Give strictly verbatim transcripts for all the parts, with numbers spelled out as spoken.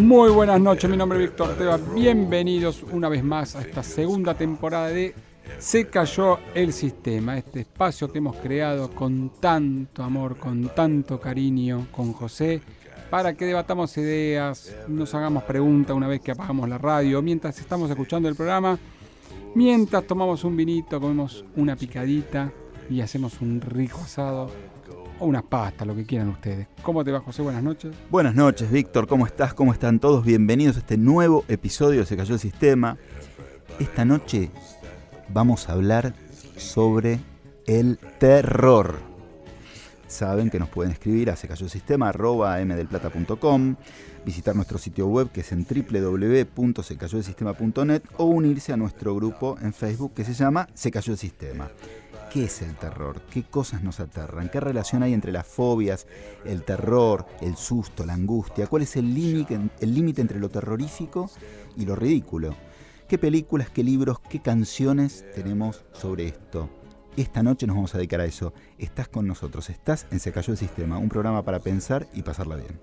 Muy buenas noches, mi nombre es Víctor Teba. Bienvenidos una vez más a esta segunda temporada de Se Cayó el Sistema, este espacio que hemos creado con tanto amor, con tanto cariño con José, para que debatamos ideas, nos hagamos preguntas una vez que apagamos la radio, mientras estamos escuchando el programa, mientras tomamos un vinito, comemos una picadita y hacemos un rico asado o unas pastas, lo que quieran ustedes. ¿Cómo te va, José? Buenas noches. Buenas noches, Víctor. ¿Cómo estás? ¿Cómo están todos? Bienvenidos a este nuevo episodio de Se Cayó el Sistema. Esta noche vamos a hablar sobre el terror. Saben que nos pueden escribir a secayolsistema arroba m del plata punto com, visitar nuestro sitio web que es en doble u doble u doble u punto se cayó el sistema punto net o unirse a nuestro grupo en Facebook que se llama Se Cayó el Sistema. ¿Qué es el terror? ¿Qué cosas nos aterran? ¿Qué relación hay entre las fobias, el terror, el susto, la angustia? ¿Cuál es el límite el límite entre lo terrorífico y lo ridículo? ¿Qué películas, qué libros, qué canciones tenemos sobre esto? Esta noche nos vamos a dedicar a eso. Estás con nosotros, estás en Se Cayó el Sistema, un programa para pensar y pasarla bien.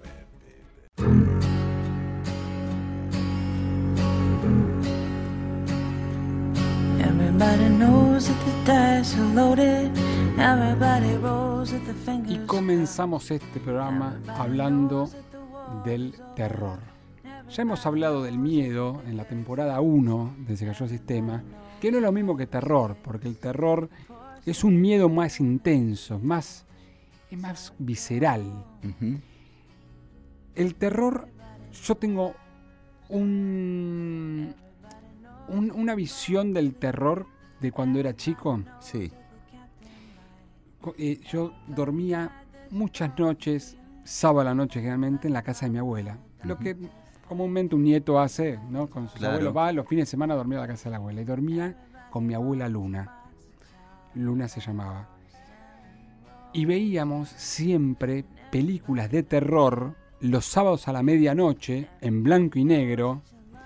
Y comenzamos este programa hablando del terror. Ya hemos hablado del miedo en la temporada uno de Se Cayó el Sistema, que no es lo mismo que terror, porque el terror es un miedo más intenso, más, es más visceral. Uh-huh. El terror, yo tengo un, un, una visión del terror de cuando era chico. Sí. Eh, yo dormía muchas noches, sábado a la noche generalmente, en la casa de mi abuela. Uh-huh. Lo que comúnmente un nieto hace, ¿no? Con sus Claro. abuelos, va los fines de semana a dormir a la casa de la abuela. Y dormía con mi abuela Luna. Luna se llamaba. Y veíamos siempre películas de terror los sábados a la medianoche, en blanco y negro,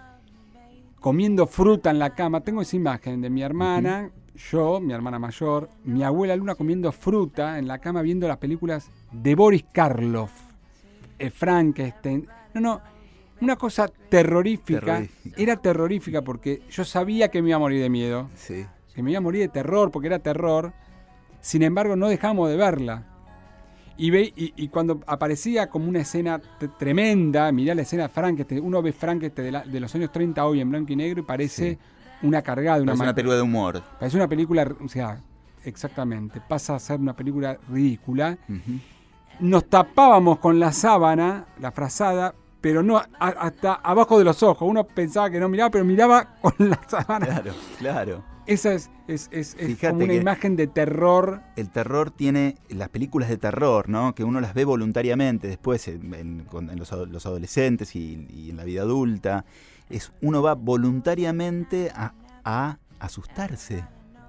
comiendo fruta en la cama. Tengo esa imagen de mi hermana, uh-huh. yo, mi hermana mayor, mi abuela Luna comiendo fruta en la cama viendo las películas de Boris Karloff, eh, Frankenstein. No, no, una cosa terrorífica. terrorífica. Era terrorífica porque yo sabía que me iba a morir de miedo. Sí. Que me iba a morir de terror porque era terror. Sin embargo, no dejamos de verla. Y, ve, y, y cuando aparecía como una escena t- tremenda, mirá la escena de Frankenstein, uno ve Frankenstein de, la, de los años treinta hoy en blanco y negro y parece sí. una cargada. Una parece una película de humor. Parece una película, o sea, exactamente, pasa a ser una película ridícula. Uh-huh. Nos tapábamos con la sábana, la frazada, pero no a, hasta abajo de los ojos. Uno pensaba que no miraba, pero miraba con la sábana. Claro, claro. Esa es, es, es, es como una imagen de terror. El terror tiene las películas de terror, ¿no? Que uno las ve voluntariamente después en, en, en los, los adolescentes y, y en la vida adulta. Es, uno va voluntariamente a, a asustarse.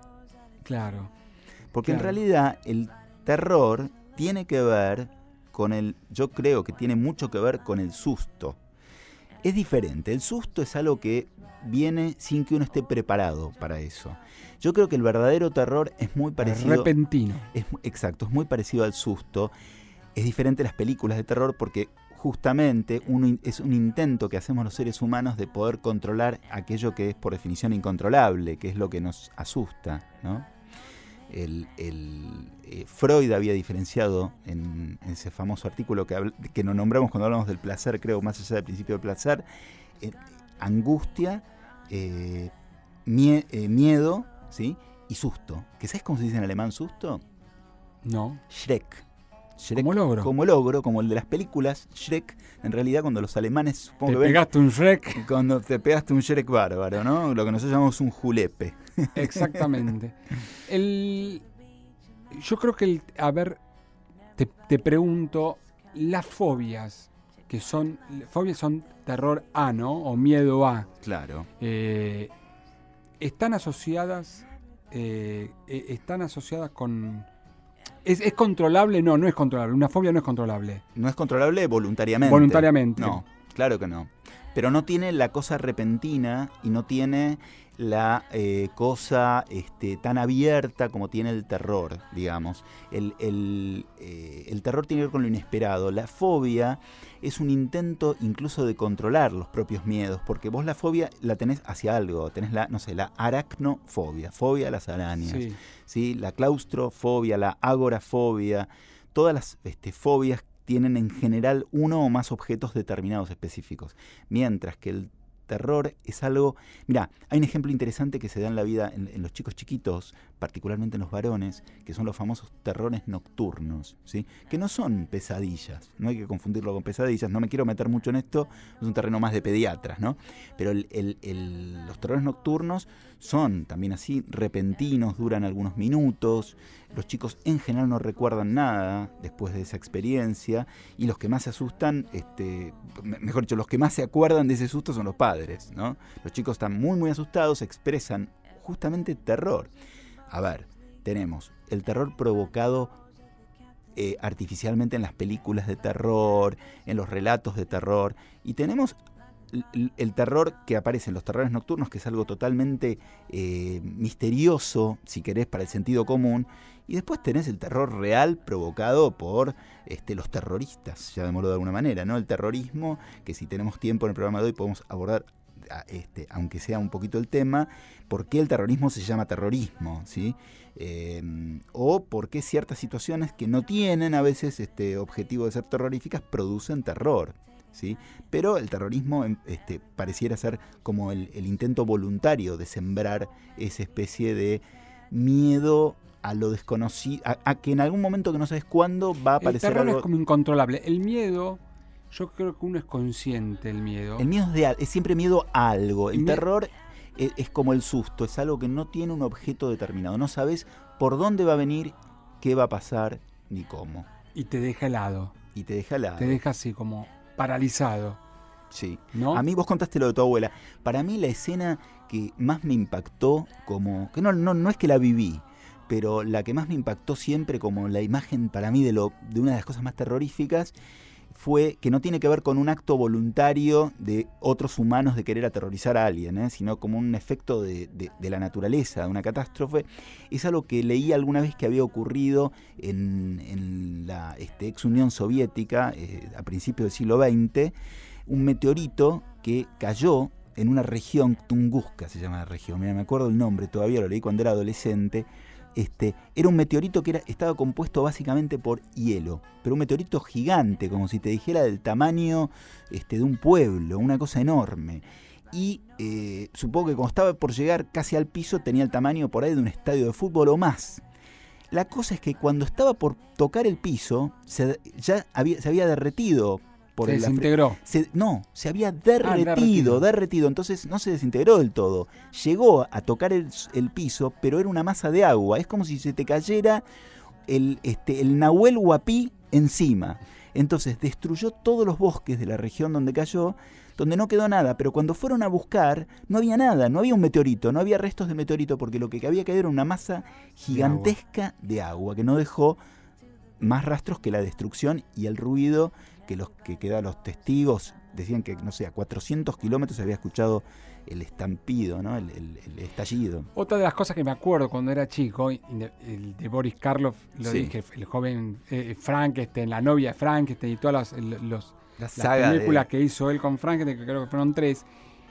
Claro. Porque claro. en realidad el terror tiene que ver con el... Yo creo que tiene mucho que ver con el susto. Es diferente. El susto es algo que viene sin que uno esté preparado para eso. Yo creo que el verdadero terror es muy parecido... repentino. Es, exacto, es muy parecido al susto. Es diferente a las películas de terror porque justamente uno, es un intento que hacemos los seres humanos de poder controlar aquello que es por definición incontrolable, que es lo que nos asusta, ¿no? El, el, eh, Freud había diferenciado en, en ese famoso artículo que, habl- que nos nombramos cuando hablamos del placer, creo, más allá del principio del placer, eh, angustia, eh, mie- eh, miedo, ¿sí? Y susto. ¿Que sabes cómo se dice en alemán susto? No. Schreck. Shrek, como logro. Como logro, como el de las películas Shrek. En realidad, cuando los alemanes... Supongo te que pegaste ven, un Shrek. Cuando te pegaste un Shrek bárbaro, ¿no? Lo que nosotros llamamos un julepe. Exactamente. El, yo creo que, el, a ver, te, te pregunto, las fobias, que son, fobias son terror a, ¿no? O miedo a. Claro. Eh, están asociadas, eh, están asociadas con... ¿Es, ¿Es controlable? No, no es controlable. Una fobia no es controlable. No es controlable voluntariamente. Voluntariamente. No, claro que no. pero no tiene la cosa repentina y no tiene la eh, cosa este, tan abierta como tiene el terror, digamos. El, el, eh, el terror tiene que ver con lo inesperado. La fobia es un intento incluso de controlar los propios miedos, porque vos la fobia la tenés hacia algo. Tenés la, no sé, la aracnofobia, fobia a las arañas, Sí. ¿sí? La claustrofobia, la agorafobia, todas las este, fobias tienen en general uno o más objetos determinados específicos, mientras que el terror es algo... Mirá, hay un ejemplo interesante que se da en la vida en, en los chicos chiquitos, particularmente en los varones, que son los famosos terrores nocturnos, ¿sí? Que no son pesadillas, no hay que confundirlo con pesadillas, no me quiero meter mucho en esto, es un terreno más de pediatras, ¿no? Pero el, el, el, los terrores nocturnos son también así, repentinos, duran algunos minutos, los chicos en general no recuerdan nada después de esa experiencia, y los que más se asustan, este, mejor dicho, los que más se acuerdan de ese susto son los padres, ¿no? Los chicos están muy muy asustados, expresan justamente terror. A ver, tenemos el terror provocado eh, artificialmente en las películas de terror, en los relatos de terror, y tenemos el, el terror que aparece en los terrores nocturnos, que es algo totalmente eh, misterioso, si querés, para el sentido común, y después tenés el terror real provocado por este, los terroristas, llamémoslo de alguna manera, ¿no? El terrorismo, que si tenemos tiempo en el programa de hoy podemos abordar, este, aunque sea un poquito el tema, por qué el terrorismo se llama terrorismo, ¿sí? Eh, o por qué ciertas situaciones que no tienen a veces este objetivo de ser terroríficas producen terror, ¿sí? Pero el terrorismo este, pareciera ser como el, el intento voluntario de sembrar esa especie de miedo a lo desconocido, a, a que en algún momento que no sabes cuándo va a aparecer el terror algo. Es como incontrolable. El miedo, yo creo que uno es consciente del miedo. El miedo es, de, es siempre miedo a algo. El, el terror es, es como el susto, es algo que no tiene un objeto determinado. No sabes por dónde va a venir, qué va a pasar, ni cómo. Y te deja helado. Y te deja helado. Te deja así como paralizado. Sí. ¿No? A mí vos contaste lo de tu abuela. Para mí la escena que más me impactó, como que no, no, no es que la viví, pero la que más me impactó siempre como la imagen para mí de, lo, de una de las cosas más terroríficas fue que no tiene que ver con un acto voluntario de otros humanos de querer aterrorizar a alguien, ¿eh? Sino como un efecto de, de, de la naturaleza, de una catástrofe. Es algo que leí alguna vez que había ocurrido en, en la este, ex Unión Soviética eh, a principios del siglo veinte, un meteorito que cayó en una región, Tunguska se llama la región, mira, me acuerdo el nombre, todavía lo leí cuando era adolescente. Este, era un meteorito que era, estaba compuesto básicamente por hielo, pero un meteorito gigante, como si te dijera del tamaño este, de un pueblo, una cosa enorme. Y eh, supongo que cuando estaba por llegar casi al piso tenía el tamaño por ahí de un estadio de fútbol o más. La cosa es que cuando estaba por tocar el piso, se, ya había, se había derretido. Por se el desintegró. Se, no, se había derretido, ah, derretido, derretido, entonces no se desintegró del todo. Llegó a tocar el, el piso, pero era una masa de agua. Es como si se te cayera el, este, el Nahuel Huapi encima. Entonces destruyó todos los bosques de la región donde cayó, donde no quedó nada, pero cuando fueron a buscar no había nada, no había un meteorito, no había restos de meteorito, porque lo que había caído era una masa gigantesca de agua, de agua que no dejó más rastros que la destrucción y el ruido que los que quedaban los testigos decían que, no sé, a cuatrocientos kilómetros se había escuchado el estampido, ¿no? el, el, el estallido. Otra de las cosas que me acuerdo cuando era chico, el de Boris Karloff, lo sí. dije, el joven eh, Frankenstein, la novia de Frankenstein y todas las, los, la las saga películas de... que hizo él con Frankenstein, que creo que fueron tres,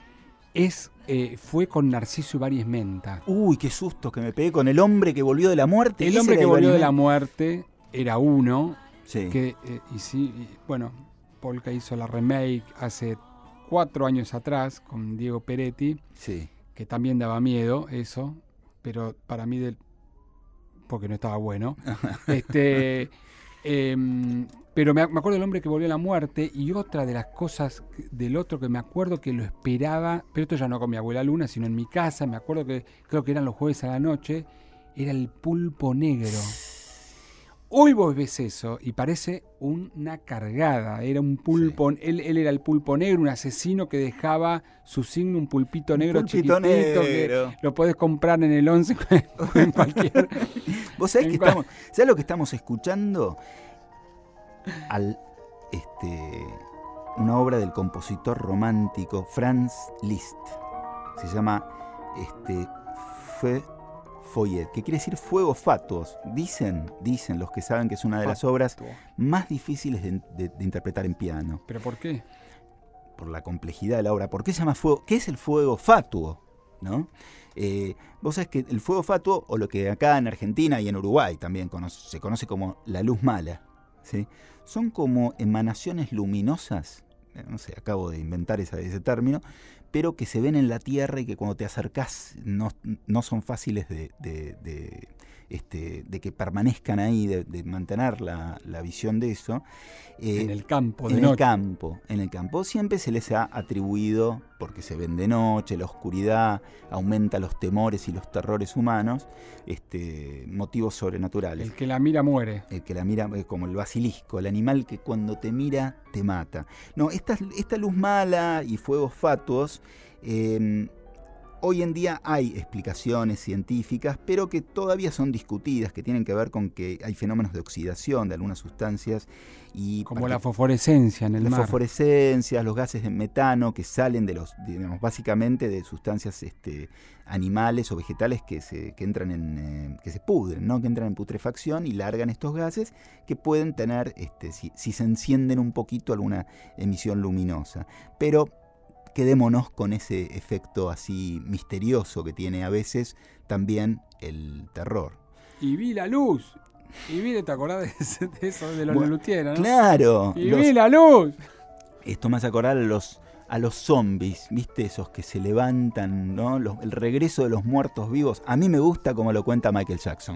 es, eh, fue con Narciso Ibáñez Menta. Uy, qué susto que me pegué con el hombre que volvió de la muerte. El hombre que volvió de la muerte era uno. Sí. Que, eh, y sí, y, bueno, Polka hizo la remake hace cuatro años atrás con Diego Peretti, sí. que también daba miedo eso, pero para mí, del, porque no estaba bueno. este, eh, pero me, me acuerdo del hombre que volvió a la muerte, y otra de las cosas del otro que me acuerdo que lo esperaba, pero esto ya no con mi abuela Luna, sino en mi casa, me acuerdo que creo que eran los jueves a la noche, era el Pulpo Negro. Hoy vos ves eso y parece una cargada. Era un pulpo, sí. él, él era el pulpo negro, un asesino que dejaba su signo, un pulpito negro un pulpito chiquitito, negro. Que lo podés comprar en el once en cualquier. ¿Vos sabés que cual... estamos, ¿sabés lo que estamos escuchando? Al este una obra del compositor romántico Franz Liszt. Se llama este, Feu Follet, que quiere decir fuegos fatuos. Dicen, dicen los que saben que es una de las obras más difíciles de, de, de interpretar en piano. ¿Pero por qué? Por la complejidad de la obra. ¿Por qué se llama fuego? ¿Qué es el fuego fatuo? ¿No? Eh, vos sabés que el fuego fatuo, o lo que acá en Argentina y en Uruguay también conoce, se conoce como la luz mala, ¿sí? Son como emanaciones luminosas, no sé, acabo de inventar esa, ese término, pero que se ven en la Tierra y que cuando te acercás no, no son fáciles de, de, de, este, de que permanezcan ahí, de, de mantener la, la visión de eso. Eh, en el campo, de en noche. el campo, en el campo. Siempre se les ha atribuido, porque se ven de noche, la oscuridad aumenta los temores y los terrores humanos, este, motivos sobrenaturales. El que la mira muere. El que la mira, como el basilisco, el animal que cuando te mira te mata. No, esta, esta luz mala y fuegos fatuos, eh, hoy en día hay explicaciones científicas, pero que todavía son discutidas, que tienen que ver con que hay fenómenos de oxidación de algunas sustancias. Y como la fosforescencia en el las mar. fosforescencias, los gases de metano que salen de los, digamos, básicamente de sustancias este, animales o vegetales que se que entran en eh, que se pudren, ¿no? Que entran en putrefacción y largan estos gases que pueden tener, este, si, si se encienden un poquito, alguna emisión luminosa. Pero quedémonos con ese efecto así misterioso que tiene a veces también el terror. Y vi la luz. Y vi, ¿te acordás de, ese, de eso de los bueno, Lelutier, ¿no? Claro. Y los, vi la luz. Esto me hace acordar a los, a los zombies, ¿viste? Esos que se levantan, ¿no? Los, el regreso de los muertos vivos. A mí me gusta como lo cuenta Michael Jackson.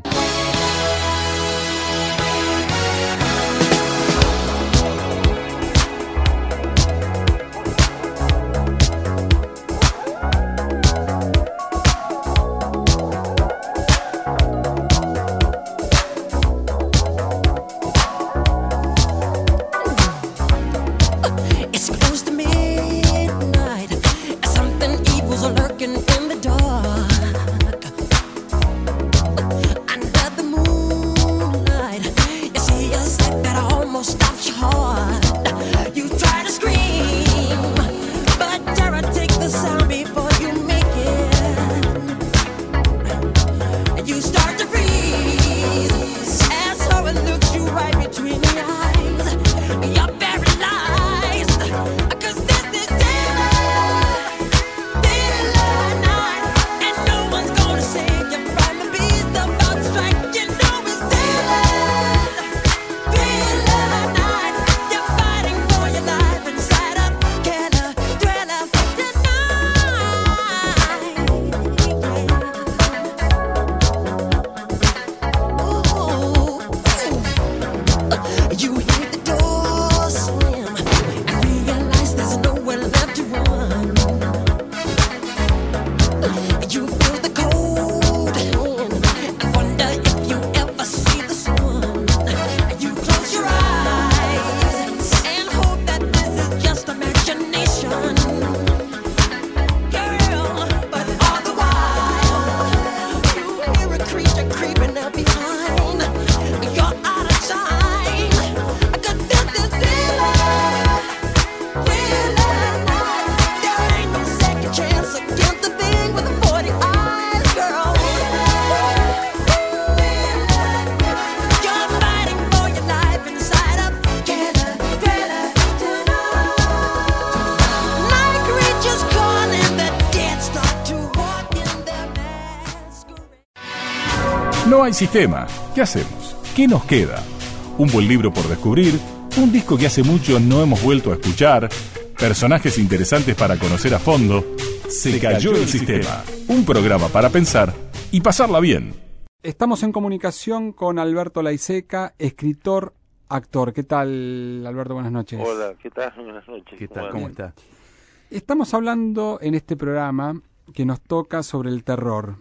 No hay sistema. ¿Qué hacemos? ¿Qué nos queda? Un buen libro por descubrir, un disco que hace mucho no hemos vuelto a escuchar, personajes interesantes para conocer a fondo. Se cayó el sistema. Un programa para pensar y pasarla bien. Estamos en comunicación con Alberto Laiseca, escritor, actor. ¿Qué tal, Alberto? Buenas noches. Hola, ¿qué tal? Buenas noches. ¿Qué tal? ¿Cómo está? Estamos hablando en este programa que nos toca sobre el terror.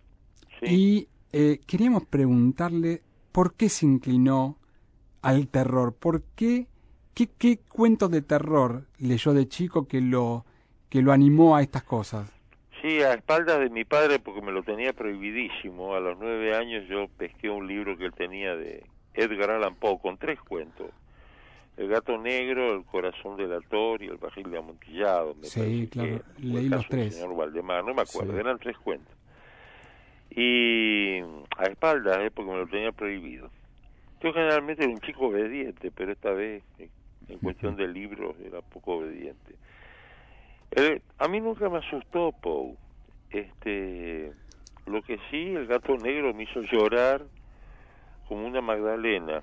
Sí. Y eh, queríamos preguntarle por qué se inclinó al terror. ¿Por qué? ¿Qué, qué cuentos de terror leyó de chico que lo, que lo animó a estas cosas? Sí, a espaldas de mi padre, porque me lo tenía prohibidísimo. A los nueve años yo pesqué un libro que él tenía de Edgar Allan Poe, con tres cuentos. El gato negro, El corazón delator y El barril de amontillado. Me Sí, claro, leí los tres. Señor Valdemar, no me acuerdo, Sí. eran tres cuentos. Y a espaldas, eh, porque me lo tenía prohibido. Yo generalmente era un chico obediente, pero esta vez, en cuestión de libros, era poco obediente. El, a mí nunca me asustó Poe. Este, lo que sí, El gato negro me hizo llorar como una Magdalena.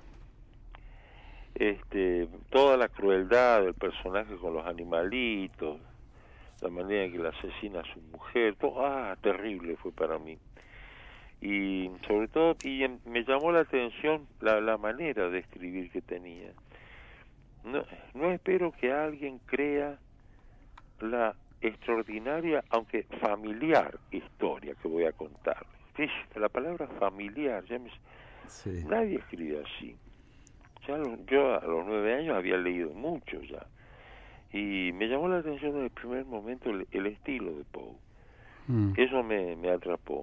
Este, toda la crueldad del personaje con los animalitos, la manera en que la asesina a su mujer, todo, ah, terrible fue para mí. Y sobre todo, y me llamó la atención la, la manera de escribir que tenía. No, no espero que alguien crea la extraordinaria, aunque familiar, historia que voy a contar. La palabra familiar, ya me, sí. Nadie escribe así. Ya lo, yo a los nueve años había leído mucho ya. Y me llamó la atención desde el primer momento el, el estilo de Poe. Mm. Eso me, me atrapó.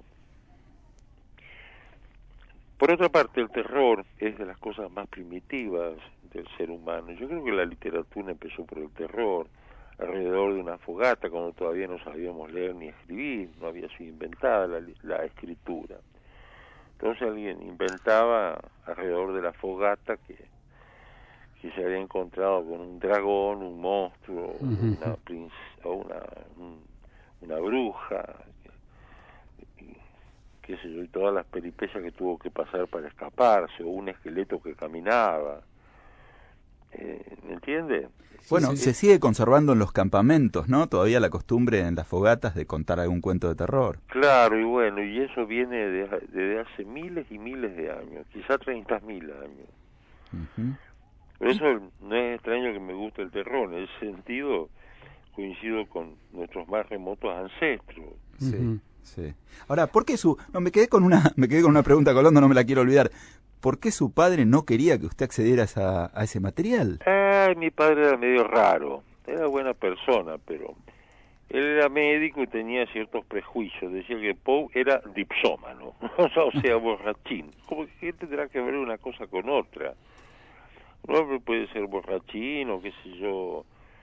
Por otra parte, el terror es de las cosas más primitivas del ser humano. Yo creo que la literatura empezó por el terror, alrededor de una fogata, cuando todavía no sabíamos leer ni escribir, no había sido inventada la, la escritura. Entonces alguien inventaba alrededor de la fogata que, que se había encontrado con un dragón, un monstruo, uh-huh. una, princ- o una, un, una bruja, qué sé yo, y todas las peripecias que tuvo que pasar para escaparse, o un esqueleto que caminaba. Eh, ¿Me entiende? Bueno, sí, se es... sigue conservando en los campamentos, ¿no? Todavía la costumbre en las fogatas de contar algún cuento de terror. Claro, y bueno, y eso viene desde de hace miles y miles de años, quizá treinta mil años. Uh-huh. Por eso no es extraño que me guste el terror, en ese sentido coincido con nuestros más remotos ancestros. Sí. Uh-huh. Sí. Ahora, ¿por qué su...? No, me quedé con una me quedé con una pregunta colando, no me la quiero olvidar. ¿Por qué su padre no quería que usted accediera a, esa, a ese material? Ay, mi padre era medio raro. Era buena persona, pero él era médico y tenía ciertos prejuicios. Decía que Poe era dipsómano, o sea, borrachín. ¿Cómo que tendrá que ver una cosa con otra? Un hombre puede ser borrachín o qué sé yo,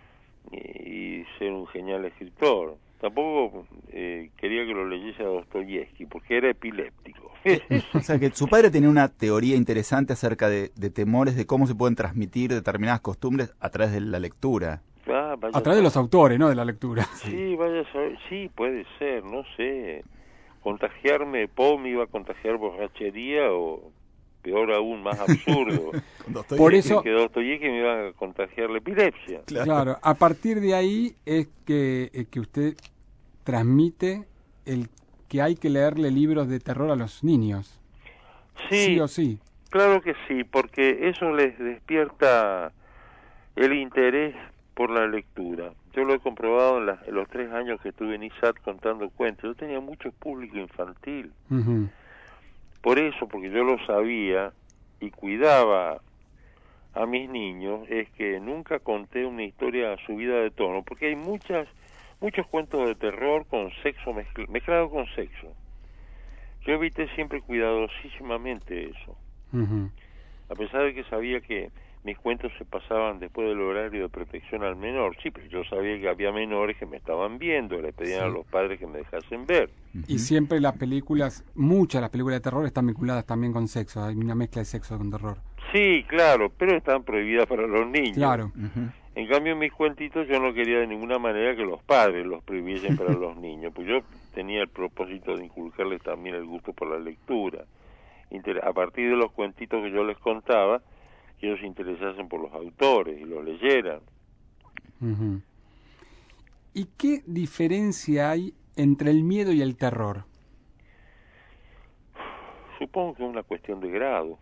y ser un genial escritor. Tampoco eh, quería que lo leyese a Dostoyevsky, porque era epiléptico. O sea, que su padre tenía una teoría interesante acerca de, de temores, de cómo se pueden transmitir determinadas costumbres a través de la lectura. Ah, a través de los autores, ¿no? De la lectura. Sí, vaya a saber. Sí, puede ser, no sé. Contagiarme, Poe me iba a contagiar borrachería o... peor aún, más absurdo. Por eso que Dostoyevsky me iba a contagiar la epilepsia. Claro. claro, a partir de ahí es que, es que usted transmite el que hay que leerle libros de terror a los niños. Sí, sí o sí. Claro que sí, porque eso les despierta el interés por la lectura. Yo lo he comprobado en, la, en los tres años que estuve en I S A T contando cuentos. Yo tenía mucho público infantil. Uh-huh. Por eso, porque yo lo sabía y cuidaba a mis niños, es que nunca conté una historia subida de tono, porque hay muchas muchos cuentos de terror con sexo mezcl- mezclado con sexo. Yo evité siempre cuidadosísimamente eso. Uh-huh. A pesar de que sabía que mis cuentos se pasaban después del horario de protección al menor, sí, pero yo sabía que había menores que me estaban viendo, le pedían sí. a los padres que me dejasen ver. Y siempre las películas, muchas de las películas de terror están vinculadas también con sexo, hay una mezcla de sexo con terror. Sí, claro, pero están prohibidas para los niños. Claro. Uh-huh. En cambio, en mis cuentitos yo no quería de ninguna manera que los padres los prohibiesen para los niños, pues yo tenía el propósito de inculcarles también el gusto por la lectura. Inter- a partir de los cuentitos que yo les contaba, que ellos se interesasen por los autores y los leyeran. Uh-huh. ¿Y qué diferencia hay entre el miedo y el terror? Supongo que es una cuestión de grado.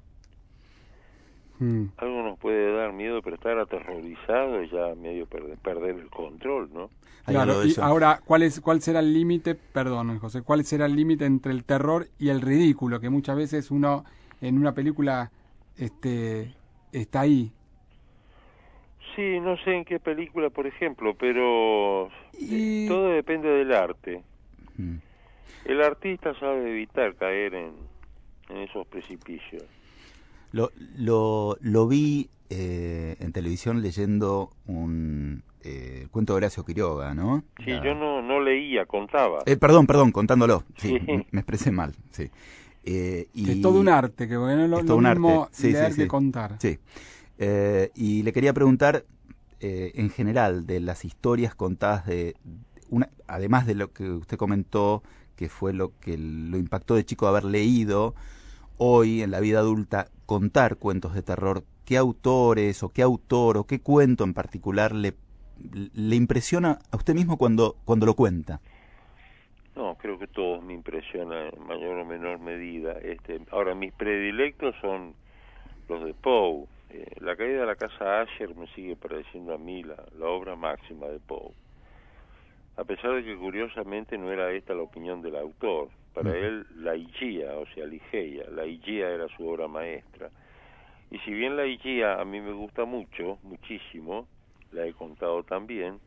Mm. Algo nos puede dar miedo, pero estar aterrorizado es ya medio perder, perder el control, ¿no? Claro, y ahora, ¿cuál es cuál será el límite, perdón, José, cuál será el límite entre el terror y el ridículo? Que muchas veces uno en una película este está ahí. Sí, no sé en qué película, por ejemplo, pero y... eh, todo depende del arte. Mm. El artista sabe evitar caer en, en esos precipicios. Lo, lo, lo vi eh, en televisión leyendo un eh, cuento de Horacio Quiroga, ¿no? Sí, La... yo no, no leía, contaba. Eh, perdón, perdón, contándolo. Sí, Sí. m- me expresé mal, sí. Eh, y... Es todo un arte, que no es lo, Es lo todo un mismo arte, sí, leer sí, sí. que contar. Sí. Eh, y le quería preguntar, eh, en general, de las historias contadas de... Una, además de lo que usted comentó, que fue lo que lo impactó de chico haber leído, hoy, en la vida adulta, contar cuentos de terror, ¿qué autores o qué autor o qué cuento en particular le, le impresiona a usted mismo cuando, cuando lo cuenta? No, creo que todos me impresionan en mayor o menor medida. Este, ahora, mis predilectos son los de Poe. Eh, la caída de la casa Asher me sigue pareciendo a mí la, la obra máxima de Poe. A pesar de que curiosamente no era esta la opinión del autor. Para Ujú. él, la Higia, o sea, Ligeia, la Higia era su obra maestra. Y si bien la Higia a mí me gusta mucho, muchísimo, la he contado también,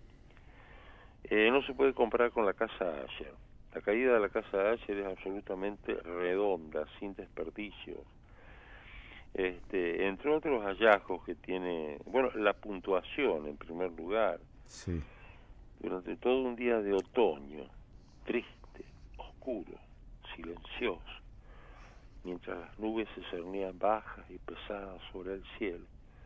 eh, no se puede comparar con la casa Asher. La caída de la casa Asher es absolutamente redonda, sin desperdicios. Este, entre otros hallazgos que tiene, bueno, la puntuación en primer lugar. Sí. Durante todo un día de otoño, triste, oscuro, silencioso, mientras las nubes se cernían bajas y pesadas sobre el cielo,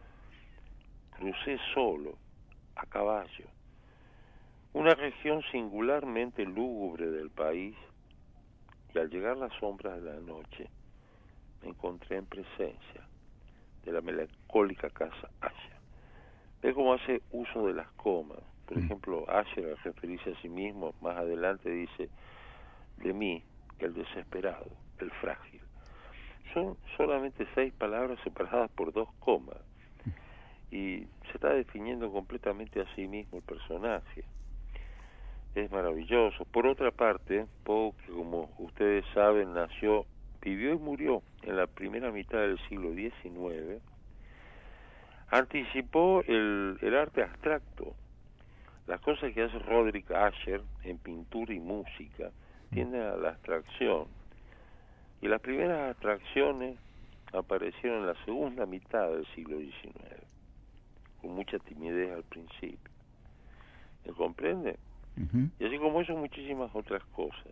crucé solo, a caballo, una región singularmente lúgubre del país, y al llegar las sombras de la noche, me encontré en presencia de la melancólica casa Asher. Ve cómo hace uso de las comas. Por ejemplo, Asher, al referirse a sí mismo, más adelante dice, de mí, el desesperado, el frágil. Son solamente seis palabras separadas por dos comas. Y se está definiendo completamente a sí mismo el personaje. Es maravilloso. Por otra parte, Poe, que como ustedes saben, nació, vivió y murió en la primera mitad del siglo diecinueve, anticipó el, el arte abstracto. Las cosas que hace Roderick Asher en pintura y música tienden a la abstracción. Y las primeras abstracciones aparecieron en la segunda mitad del siglo diecinueve, con mucha timidez al principio. ¿Me comprende? Uh-huh. Y así como eso, muchísimas otras cosas.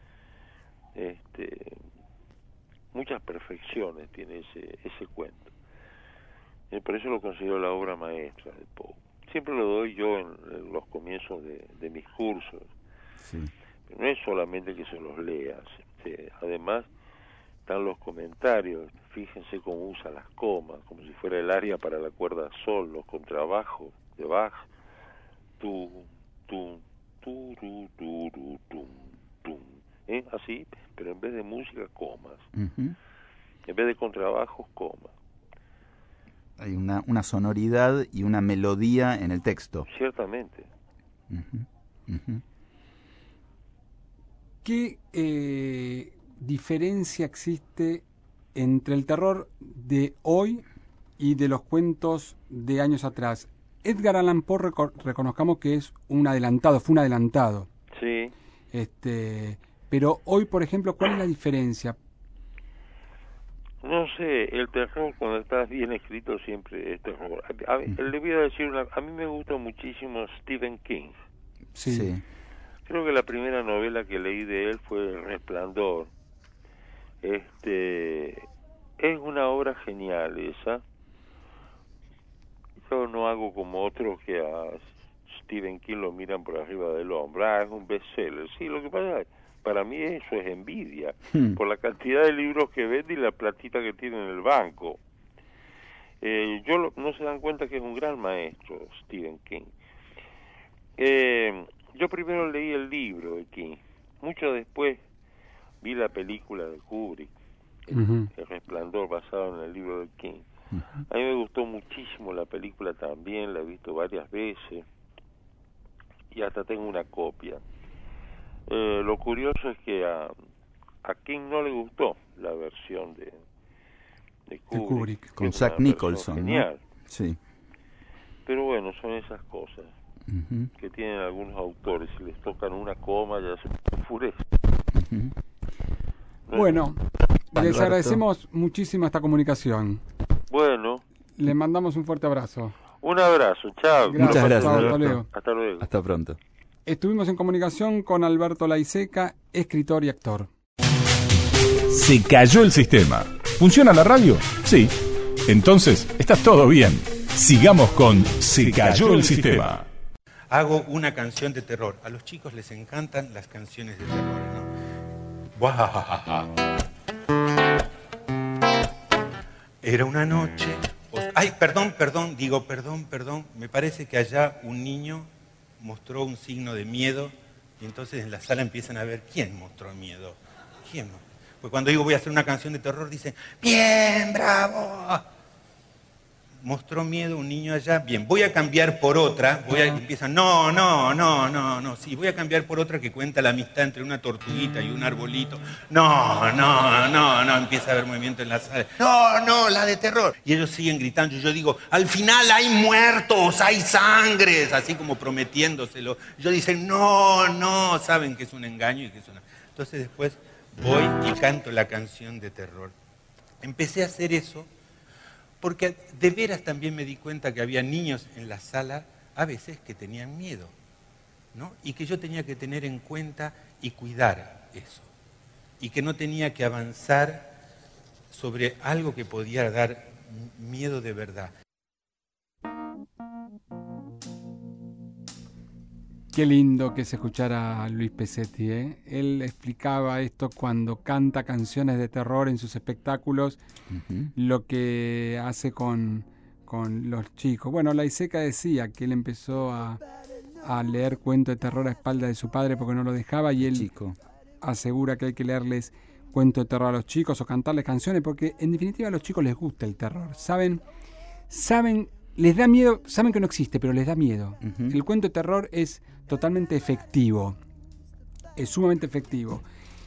Este, muchas perfecciones tiene ese, ese cuento. Y por eso lo considero la obra maestra de Poe. Siempre lo doy yo en, en los comienzos de, de mis cursos. Sí. Pero no es solamente que se los leas. Este, además, están los comentarios. Fíjense cómo usa las comas, como si fuera el aria para la cuerda sol, los contrabajos de Bach. Tu, tu, tu, tu, tu, tu, tum, tum. ¿Eh? Así, pero en vez de música, comas. Uh-huh. En vez de contrabajos, comas. Hay una, una sonoridad y una melodía en el texto. Ciertamente. Uh-huh. Uh-huh. ¿Qué eh, diferencia existe entre el terror de hoy y de los cuentos de años atrás? Edgar Allan Poe, reco- reconozcamos que es un adelantado, fue un adelantado. Sí. Este, pero hoy, por ejemplo, ¿cuál es la diferencia? No sé, el terror cuando está bien escrito siempre es terror. A, a, le voy a decir una, a mí me gusta muchísimo Stephen King. Sí. Sí. Creo que la primera novela que leí de él fue El Resplandor. Este, es una obra genial esa. Yo no hago como otros que a Stephen King lo miran por arriba del hombro. Ah, es un bestseller. Sí, lo que pasa es para mí eso es envidia, Hmm. por la cantidad de libros que vende y la platita que tiene en el banco. Eh, yo lo, no se dan cuenta que es un gran maestro, Stephen King. Eh, yo primero leí el libro de King, mucho después vi la película de Kubrick, el, Uh-huh. el Resplandor, basado en el libro de King. Uh-huh. A mí me gustó muchísimo la película también, la he visto varias veces y hasta tengo una copia. Eh, lo curioso es que a, a King no le gustó la versión de, de Kubrick, Kubrick. Con que es Jack una Nicholson, versión ¿no? genial. Sí. Pero bueno, son esas cosas Uh-huh. que tienen algunos autores. Si les tocan una coma ya se enfurecen. Uh-huh. No, Bueno, les Alberto. agradecemos muchísimo esta comunicación. Bueno, Le mandamos un fuerte abrazo. Un abrazo, chao. Gracias, Muchas gracias. Hasta Alberto. luego. Hasta luego. Hasta pronto. Estuvimos en comunicación con Alberto Laiseca, escritor y actor. Se cayó el sistema. ¿Funciona la radio? Sí. Entonces, está todo bien. Sigamos con Se cayó el sistema. Hago una canción de terror. A los chicos les encantan las canciones de terror, ¿no? Guajajaja. Era una noche... Ay, perdón, perdón, digo perdón, perdón. Me parece que allá un niño mostró un signo de miedo y entonces en la sala empiezan a ver quién mostró miedo. ¿Quién? Pues cuando digo voy a hacer una canción de terror dicen, bien, bravo. Mostró miedo un niño allá, bien, voy a cambiar por otra, voy a, empiezan, no, no, no, no, no, sí, voy a cambiar por otra que cuenta la amistad entre una tortuguita y un arbolito. No, no, no, no, empieza a haber movimiento en la sala. No, no, la de terror. Y ellos siguen gritando y yo digo, al final hay muertos, hay sangres, así como prometiéndoselo. Ellos dicen, no, no, saben que es un engaño y que es una... Entonces después voy y canto la canción de terror. Empecé a hacer eso porque de veras también me di cuenta que había niños en la sala a veces que tenían miedo, ¿no? Y que yo tenía que tener en cuenta y cuidar eso. Y que no tenía que avanzar sobre algo que podía dar miedo de verdad. Qué lindo que se escuchara a Luis Pesetti, ¿eh? Él explicaba esto cuando canta canciones de terror en sus espectáculos, uh-huh. Lo que hace con, con los chicos. Bueno, Laiseca decía que él empezó a, a leer cuentos de terror a espaldas de su padre porque no lo dejaba y él Chico. asegura que hay que leerles cuentos de terror a los chicos o cantarles canciones porque en definitiva a los chicos les gusta el terror. Saben, saben, les da miedo, saben que no existe, pero les da miedo. Uh-huh. El cuento de terror es totalmente efectivo, es sumamente efectivo.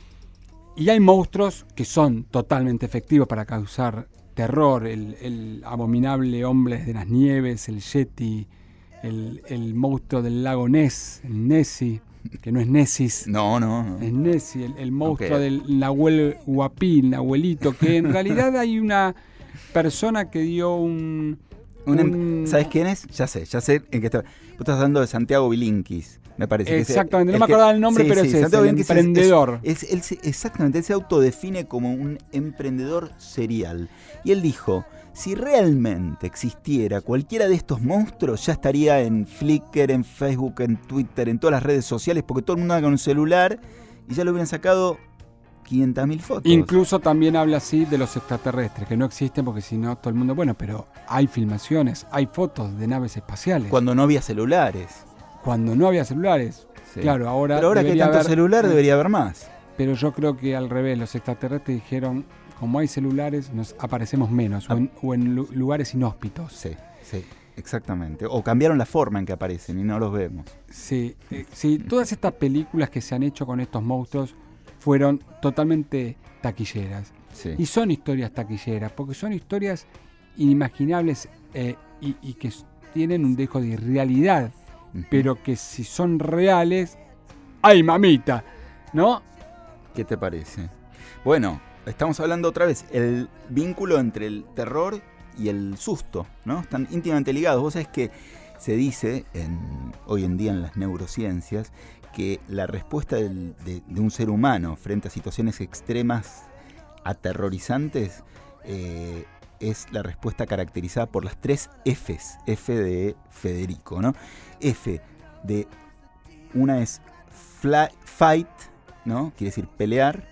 Y hay monstruos que son totalmente efectivos para causar terror, el, el abominable hombre de las nieves, el Yeti, el, el monstruo del lago Ness, el Nessie, que no es Nessis. No, no, no. Es Nessie, el, el monstruo okay. del Nahuel Huapi, el Nahuelito, que en realidad hay una persona que dio un... Un, un... ¿Sabes quién es? Ya sé, ya sé en qué está. Vos estás hablando de Santiago Bilinkis, me parece. Exactamente, que es, no me acordaba el nombre, sí, pero sí, es Santiago el Bilinkis emprendedor. Es, es, es, es, exactamente, él se autodefine como un emprendedor serial. Y él dijo, si realmente existiera cualquiera de estos monstruos, ya estaría en Flickr, en Facebook, en Twitter, en todas las redes sociales, porque todo el mundo anda con un celular y ya lo hubieran sacado quinientas mil fotos. Incluso también habla así de los extraterrestres, que no existen porque si no todo el mundo... Bueno, pero hay filmaciones, hay fotos de naves espaciales. Cuando no había celulares. Cuando no había celulares. Sí. Claro, ahora... Pero ahora que hay tanto haber, celular debería haber más. Pero yo creo que al revés, los extraterrestres dijeron, como hay celulares, nos aparecemos menos, ah. o, en, o en lugares inhóspitos. Sí, sí, exactamente. O cambiaron la forma en que aparecen y no los vemos. Sí, eh, sí, todas estas películas que se han hecho con estos monstruos fueron totalmente taquilleras. Sí. Y son historias taquilleras, porque son historias inimaginables eh, y, y que tienen un dejo de realidad, uh-huh. pero que si son reales, ¡ay, mamita! ¿No? ¿Qué te parece? Bueno, estamos hablando otra vez, el vínculo entre el terror y el susto, ¿no? Están íntimamente ligados. Vos sabés que se dice en, hoy en día en las neurociencias que la respuesta del, de, de un ser humano frente a situaciones extremas aterrorizantes eh, es la respuesta caracterizada por las tres Fs, F de Federico, ¿no? F de, una es fly, fight, ¿no? Quiere decir pelear.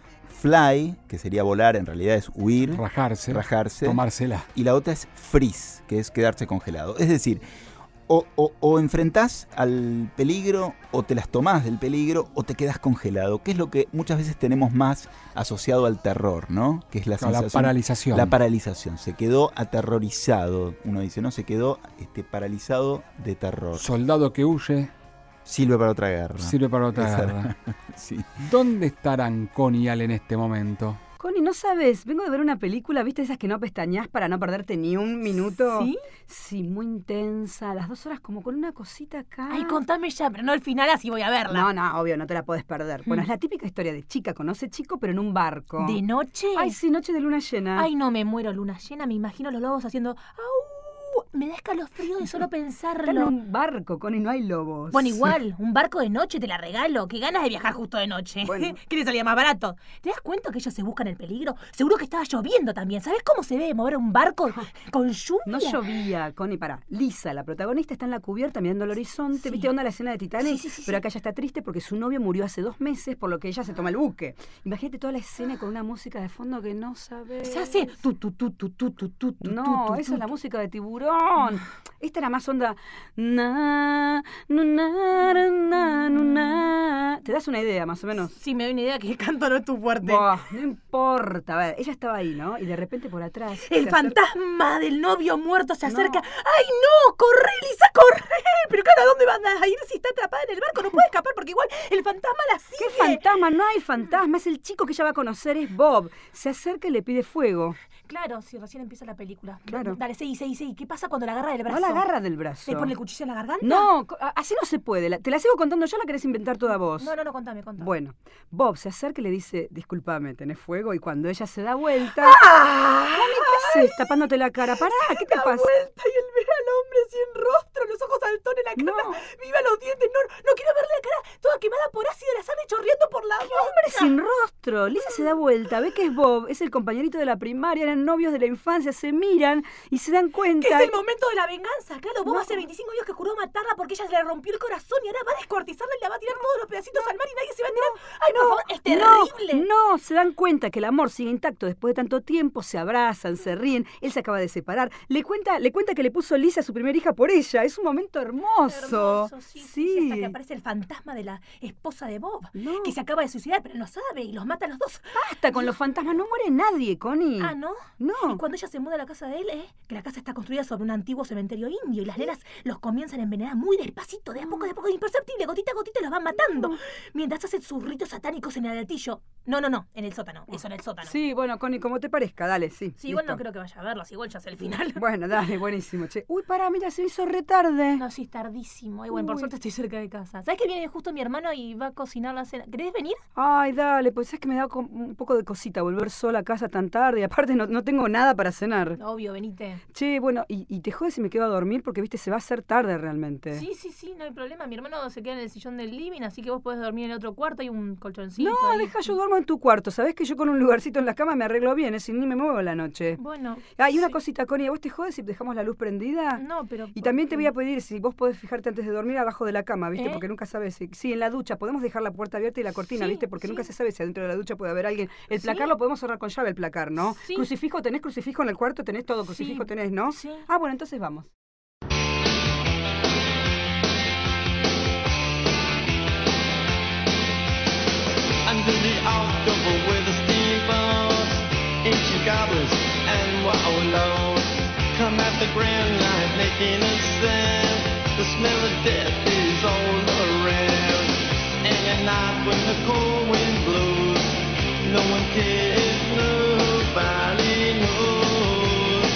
Fly, que sería volar, en realidad es huir, rajarse, rajarse, tomársela. Y la otra es freeze, que es quedarse congelado. Es decir, O, o, o enfrentás al peligro, o te las tomás del peligro, o te quedás congelado, que es lo que muchas veces tenemos más asociado al terror, ¿no? Que es la, no, la paralización. La paralización. Se quedó aterrorizado, uno dice, ¿no? Se quedó este, paralizado de terror. Soldado que huye. Sirve para otra guerra. Sirve para otra Esa guerra. Sí. ¿Dónde estarán Connie y Al en este momento? Connie, ¿no sabes? Vengo de ver una película, ¿viste esas que no pestañas para no perderte ni un minuto? ¿Sí? Sí, muy intensa, las dos horas como con una cosita acá. Ay, contame ya, pero no el final, así voy a verla. No, no, obvio, no te la podés perder. Bueno, Mm. es la típica historia de chica conoce chico, pero en un barco. ¿De noche? Ay, sí, noche de luna llena. Ay, no me muero, luna llena, me imagino los lobos haciendo... ¡Au! Me da escalofrío de solo Está en pensarlo. un barco, Connie, no hay lobos. Bueno, igual, un barco de noche te la regalo. Qué ganas de viajar justo de noche. Bueno. ¿Qué le salía más barato? ¿Te das cuenta que ellos se buscan el peligro? Seguro que estaba lloviendo también. ¿Sabes cómo se ve mover un barco con lluvia? No llovía, Connie, pará. Lisa, la protagonista, está en la cubierta mirando el horizonte. Sí. ¿Viste onda la escena de Titanic? Sí, sí, sí, Pero sí. acá ella está triste porque su novio murió hace dos meses, por lo que ella se toma el buque. Imagínate toda la escena con una música de fondo que no sabes. Se hace tu tu tu tu tu tu tu tu No, tu, esa tu, es la tu. música de Tiburón. Esta era más onda. Na, nu, na, ra, na, nu, na. ¿Te das una idea, más o menos? Sí, me doy una idea que el canto no es tu fuerte. Buah, no importa. A ver, ella estaba ahí, ¿no? Y de repente por atrás. El se acerca- fantasma del novio muerto se acerca. No. ¡Ay, no! ¡Corre, Lisa, corre! Pero cara, ¿a dónde van a ir si está atrapada en el barco? No puede escapar porque igual el fantasma la sigue. ¿Qué fantasma? No hay fantasma. Es el chico que ella va a conocer, es Bob. Se acerca y le pide fuego. Claro, si recién empieza la película. Claro. Dale, seguí, seguí, seguí. ¿Qué pasa cuando la agarra del brazo? No la agarra del brazo. ¿Le pone el cuchillo en la garganta? No, co- a- así no se puede. La- ¿Te la sigo contando yo o la querés inventar toda vos? No, no, no, contame, contame. Bueno, Bob se acerca y le dice, discúlpame, ¿tenés fuego? Y cuando ella se da vuelta... ¡Ah! ¿Qué haces tapándote la cara? Pará, ¿qué te Da pasa? vuelta y él ve al hombre sin rostro, los ojos saltones, la cara No. viva, los dientes. No, no quiero verle la cara toda quemada por ácido, la sangre chorreando por la boca. Hombre sin rostro. Lisa se da vuelta, ve que es Bob, es el compañerito de la primaria, eran novios de la infancia, se miran y se dan cuenta. Que es el momento de la venganza. Claro, Bob hace veinticinco años que juró matarla porque ella se le rompió el corazón y ahora va a descuartizarla y la va a tirar todos los pedacitos al mar y nadie se va a enterar. Ay, por favor, es terrible. No, no, se dan cuenta que el amor sigue intacto después de tanto tiempo, se abrazan, se ríen, él se acaba de separar, le cuenta, le cuenta que le puso Lisa a su primera hija por ella, es un momento hermoso. Hermoso, sí, sí, sí, Sí. hasta que aparece el fantasma de la esposa de Bob, No. que se acaba de suicidar, pero no sabe y los mata a los dos. Basta con los fantasmas, no muere nadie, Connie. Ah, ¿no? No. Y cuando ella se muda a la casa de él, ¿eh? Que la casa está construida sobre un antiguo cementerio indio y las nenas los comienzan a envenenar muy despacito, de a poco, de a poco, imperceptible, gotita a gotita los van matando. Mientras hacen sus ritos satánicos en el altillo. No, no, no, en el sótano, eso en el sótano. Sí, bueno, Connie, como te parezca, dale, sí. Sí, igual no listo. creo que vaya a verlos, igual ya sé el final. Bueno, dale, buenísimo, che. Uy, pará, mira, se hizo retarde. No, sí, es tardísimo. Y bueno, por Uy. suerte estoy cerca de casa. ¿Sabes que viene justo mi hermano y va a cocinar la cena? ¿Querés venir? Ay, dale, pues es que me da com- un poco de cosita volver sola a casa tan tarde y aparte no, no tengo nada para cenar. Obvio, venite. Che, bueno, y, y te jodes si me quedo a dormir porque, viste, se va a hacer tarde realmente. Sí, sí, sí, no hay problema. Mi hermano se queda en el sillón del living, así que vos podés dormir en el otro cuarto. Hay un colchoncito. No, ahí. deja, yo duermo en tu cuarto. Sabés que yo con un lugarcito en la cama me arreglo bien, es ni me muevo en la noche. Bueno. Ah, y una sí. cosita, Connie, ¿vos te jodes si dejamos la luz prendida? No, pero... Y también te voy a pedir si vos podés fijarte antes de dormir abajo de la cama, ¿viste? ¿Eh? Porque nunca sabes. Si, sí, en la ducha podemos dejar la puerta abierta y la cortina, Sí, ¿viste? Porque sí. nunca se sabe si adentro de la ducha puede haber alguien. El Sí. placar lo podemos cerrar con llave, el placar, ¿no? Sí. Crucifijo, ¿tenés crucifijo en el cuarto? ¿Tenés todo? ¿Crucifijo Sí. tenés, no? Sí. Ah, bueno, entonces vamos. Under the October with the steamboats, ancient goblins and wallows come at the grand light making a sound. The smell of death is all around. And at night when the cold wind blows, no one cares, nobody knows.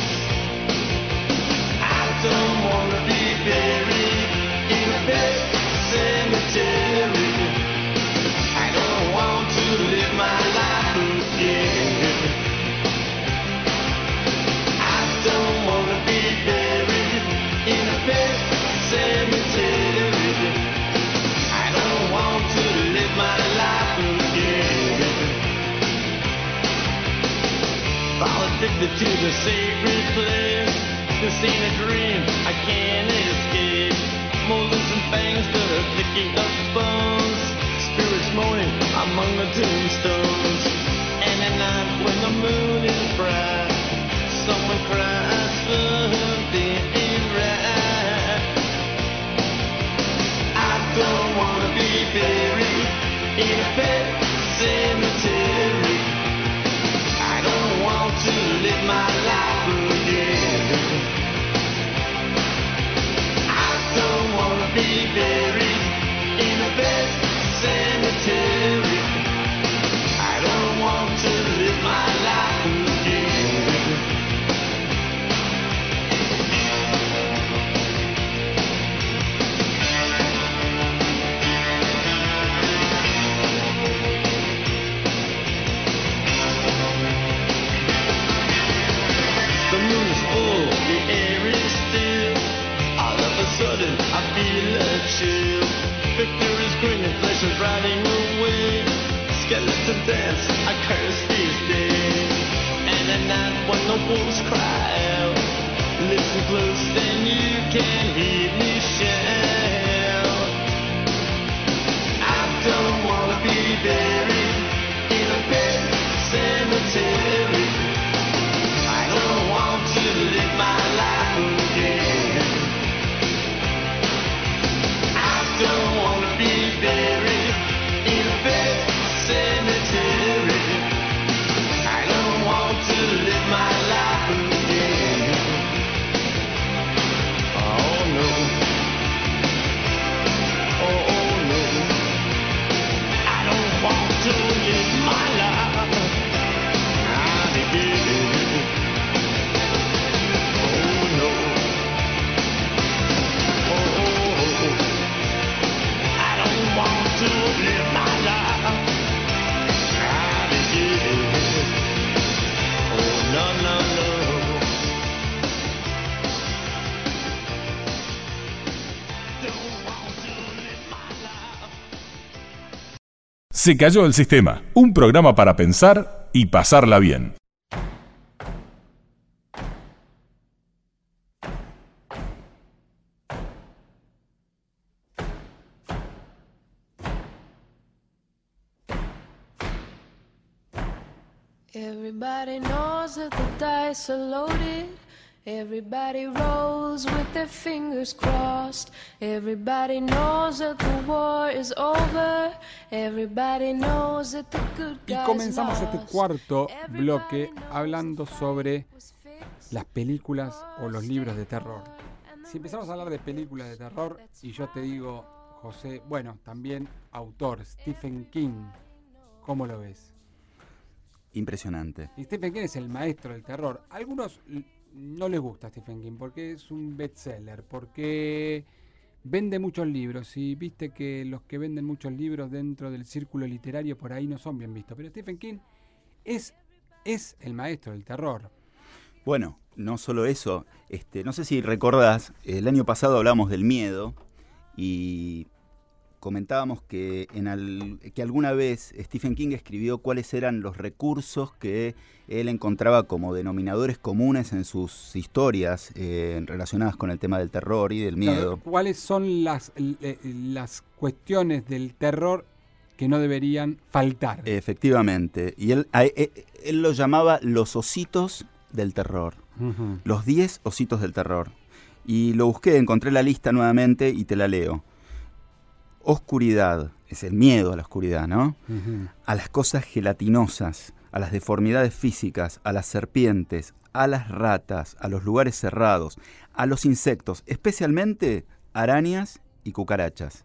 I don't wanna be buried in a pet cemetery. I don't want to live my life again. I don't want to be buried in a pet cemetery. I don't want to live my life again. Fall addicted to the sacred place. This ain't a dream, I can't escape. Molars and fangs that are picking up bones. Spirits moaning among the tombstones. And at night when the moon is bright, someone cries something ain't right. I don't wanna be buried in a pet cemetery. I don't want to live my life again. I don't wanna be buried in a pet cemetery. I don't want to live my the dance, I curse these days. And at night when the wolves cry out, listen close and you can hear me shout. I don't wanna be buried in a pet cemetery. I don't want to live my life again. I don't wanna be buried in a pet cemetery. I don't want to live my life again. Oh no. Oh, oh no. I don't want to live my life again. Oh no. Oh, oh, oh. I don't want to live my life again. Oh no, no, no. Don't want to live my life. Se cayó el sistema, un programa para pensar y pasarla bien. Everybody knows that the dice are loaded. Everybody rolls with their fingers crossed. Everybody knows that the war is over. Everybody knows that the good Y guys comenzamos este lost. cuarto Everybody bloque knows hablando that sobre it was fixed. las películas o los libros de terror. Si empezamos a hablar de películas de terror y yo te digo, José, bueno, también autor, Stephen King, ¿cómo lo ves? Impresionante. Y Stephen King es el maestro del terror. A algunos l- no les gusta Stephen King porque es un bestseller, porque vende muchos libros y viste que los que venden muchos libros dentro del círculo literario por ahí no son bien vistos. Pero Stephen King es, es el maestro del terror. Bueno, no solo eso, este, no sé si recordás, el año pasado hablamos del miedo y comentábamos que, en al, que alguna vez Stephen King escribió cuáles eran los recursos que él encontraba como denominadores comunes en sus historias eh, relacionadas con el tema del terror y del miedo. ¿Cuáles son las, l- las cuestiones del terror que no deberían faltar? Efectivamente, y él, a- él, él lo llamaba los ositos del terror, Ujú. los diez ositos del terror. Y lo busqué, encontré la lista nuevamente y te la leo. Oscuridad, es el miedo a la oscuridad, ¿no? Ujú. A las cosas gelatinosas, a las deformidades físicas, a las serpientes, a las ratas, a los lugares cerrados, a los insectos, especialmente arañas y cucarachas.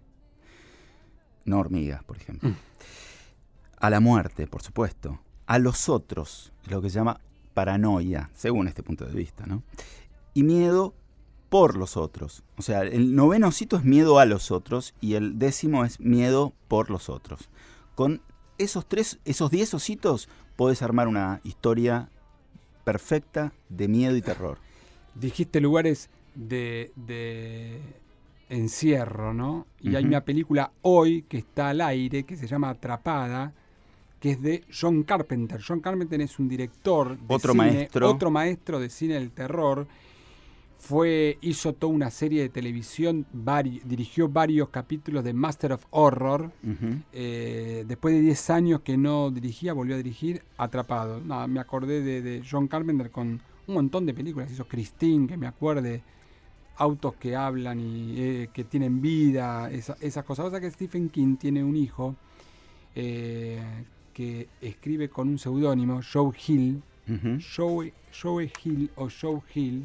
No hormigas, por ejemplo. Mm. A la muerte, por supuesto. A los otros, lo que se llama paranoia, según este punto de vista, ¿no? Y miedo por los otros. O sea, el noveno osito es miedo a los otros y el décimo es miedo por los otros. Con esos tres, esos diez ositos, podés armar una historia perfecta de miedo y terror. Dijiste lugares de, de encierro, ¿no? Y hay Ujú. una película hoy que está al aire que se llama Atrapada, que es de John Carpenter. John Carpenter es un director de Otro cine, maestro. otro maestro de cine del terror. Fue, hizo toda una serie de televisión, vari- dirigió varios capítulos de Master of Horror. Ujú. Eh, después de diez años que no dirigía, volvió a dirigir Atrapado. Nada, me acordé de, de John Carpenter con un montón de películas. Hizo Christine, que me acuerde, autos que hablan y eh, que tienen vida, esa- esas cosas. O sea que Stephen King tiene un hijo eh, que escribe con un seudónimo, Joe Hill. Ujú. Joe, Joe Hill o Joe Hill.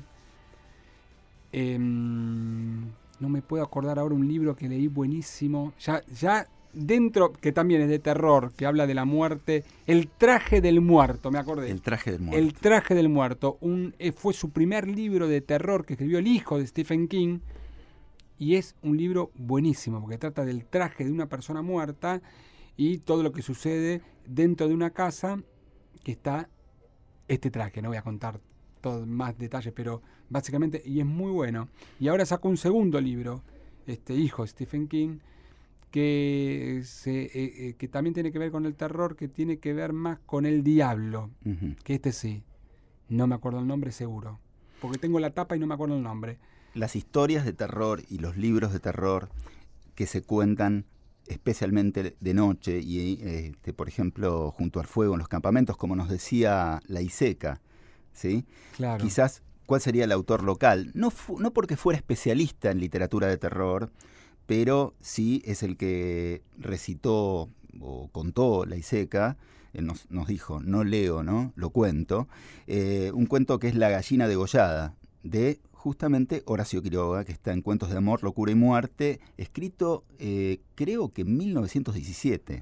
Em, no me puedo acordar ahora un libro que leí buenísimo. Ya, ya dentro, que también es de terror, que habla de la muerte. El traje del muerto, me acordé. El traje del muerto. El traje del muerto. Un, eh, fue su primer libro de terror que escribió el hijo de Stephen King. Y es un libro buenísimo, porque trata del traje de una persona muerta y todo lo que sucede dentro de una casa que está este traje. No voy a contar todos más detalles, pero básicamente, y es muy bueno. Y ahora sacó un segundo libro, este hijo Stephen King, que, se, eh, eh, que también tiene que ver con el terror, que tiene que ver más con el diablo, Ujú. que este sí, no me acuerdo el nombre seguro, porque tengo la tapa y no me acuerdo el nombre. Las historias de terror y los libros de terror que se cuentan especialmente de noche y, eh, este, por ejemplo, junto al fuego en los campamentos, como nos decía la Iseca, ¿sí? Claro. Quizás, ¿cuál sería el autor local? No, fu- no porque fuera especialista en literatura de terror, pero sí es el que recitó o contó la Iseca. Él nos, nos dijo, no leo, ¿no? Lo cuento. Eh, un cuento que es La gallina degollada, de justamente Horacio Quiroga, que está en Cuentos de Amor, Locura y Muerte, escrito eh, creo que en mil novecientos diecisiete,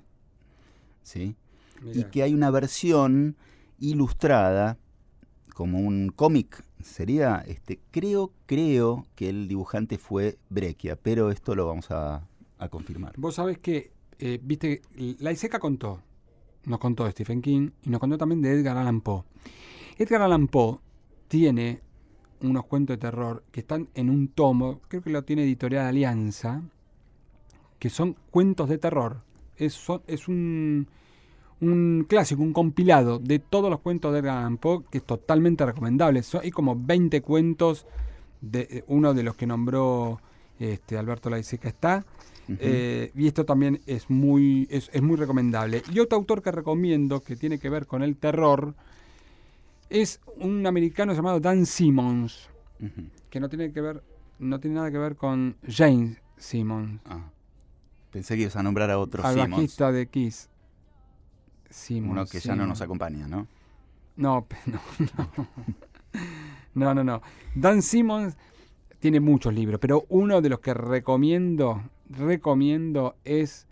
¿sí? Mirá. Y que hay una versión ilustrada, como un cómic, sería, este, creo, creo que el dibujante fue Breccia, pero esto lo vamos a, a confirmar. Vos sabés que, eh, viste, la Iseca contó, nos contó de Stephen King y nos contó también de Edgar Allan Poe. Edgar Allan Poe tiene unos cuentos de terror que están en un tomo, creo que lo tiene Editorial Alianza, que son cuentos de terror. Es, son- es un, un clásico, un compilado de todos los cuentos de Edgar Allan Poe, que es totalmente recomendable. Son, hay como veinte cuentos, de uno de los que nombró este, Alberto Laiseca está. Ujú. Eh, y esto también es muy, es, es muy recomendable. Y otro autor que recomiendo, que tiene que ver con el terror, es un americano llamado Dan Simmons, Ujú. que no tiene que ver, no tiene nada que ver con James Simmons, Ah, pensé que ibas a nombrar a otro al Simmons, bajista de Kiss. Simmons, uno que ya no Simmons. nos acompaña, ¿no? No, pe- no, no. No, no, no. Dan Simmons tiene muchos libros, pero uno de los que recomiendo, recomiendo es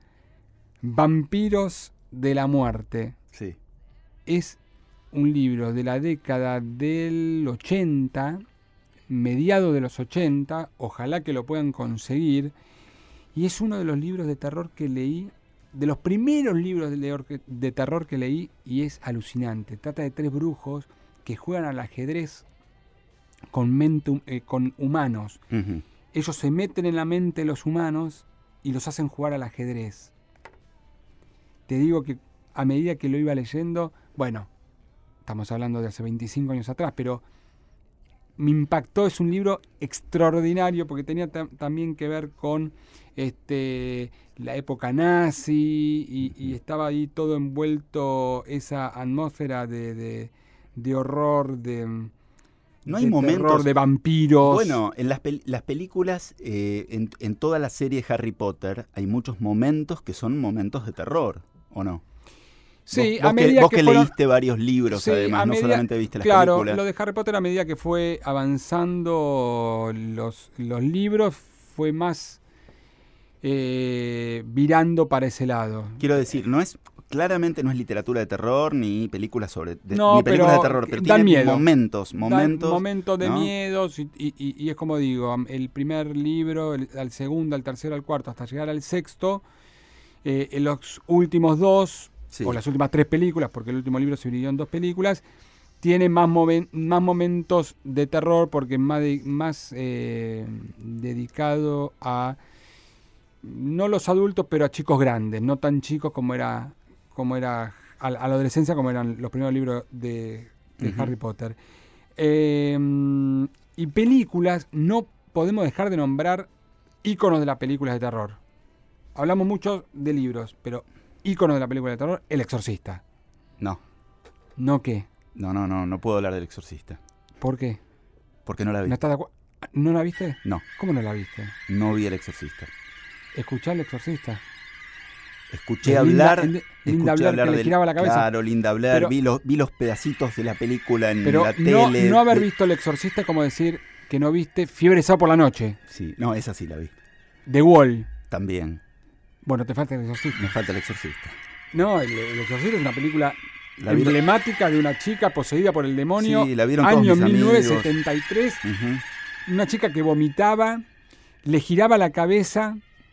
Vampiros de la Muerte. Sí. Es un libro de la década del ochenta, mediado de los ochenta, ojalá que lo puedan conseguir, y es uno de los libros de terror que leí, de los primeros libros de, leor- de terror que leí, y es alucinante. Trata de tres brujos que juegan al ajedrez con, mente, hum- eh, con humanos. Ujú. Ellos se meten en la mente de los humanos y los hacen jugar al ajedrez. Te digo que a medida que lo iba leyendo, bueno, estamos hablando de hace veinticinco años atrás, pero me impactó. Es un libro extraordinario porque tenía tam- también que ver con este, la época nazi y, y estaba ahí todo envuelto, esa atmósfera de, de, de horror, de, No hay de momentos- terror, de vampiros. Bueno, en las, pel- las películas, eh, en, en toda la serie Harry Potter, hay muchos momentos que son momentos de terror, ¿o no? Sí, vos, vos a medida que, vos que que fueron- leíste varios libros, Sí, además, a no medida- solamente viste las claro, películas. lo de Harry Potter, a medida que fue avanzando los, los libros, fue más eh, virando para ese lado. Quiero decir, no es claramente no es literatura de terror ni películas sobre de, No, ni películas pero de terror, pero dan tiene miedo. momentos, Dan momentos, momentos de ¿no? miedos y, y- y- y es como digo, am- el primer libro, el, al segundo, al tercero, al cuarto, hasta llegar al sexto, eh, en los últimos dos, Sí. o las últimas tres películas, porque el último libro se dividió en dos películas, tiene más, momen- más momentos de terror porque es más, de- más eh, dedicado a, no los adultos, pero a chicos grandes, no tan chicos como era, como era a, a la adolescencia, como eran los primeros libros de, de Ujú. Harry Potter. Eh, y películas, no podemos dejar de nombrar íconos de las películas de terror. Hablamos mucho de libros, pero íconos de la película de terror, El Exorcista. No, ¿No qué? no, no, no, no puedo hablar del Exorcista, ¿Por qué? porque no la vi. ¿No estás de acu- ¿No la viste? No, ¿Cómo no la viste? no vi El Exorcista. Escuchá El Exorcista. Escuché De hablar, Linda- escuché Linda Blair hablar que le del- giraba la cabeza. Claro, Linda Blair, Pero- vi los vi los pedacitos de la película en Pero la no, tele. no haber de- visto El Exorcista es como decir que no viste Fiebre Sábado por la noche, Sí, no, esa sí la vi. The Wall. También. Bueno, te falta El Exorcista. Me falta El Exorcista. No, El, El Exorcista es una película La vi- emblemática de una chica poseída por el demonio. Sí, la vieron todos año mis mil amigos. novecientos setenta y tres. Ujú. Una chica que vomitaba, le giraba la cabeza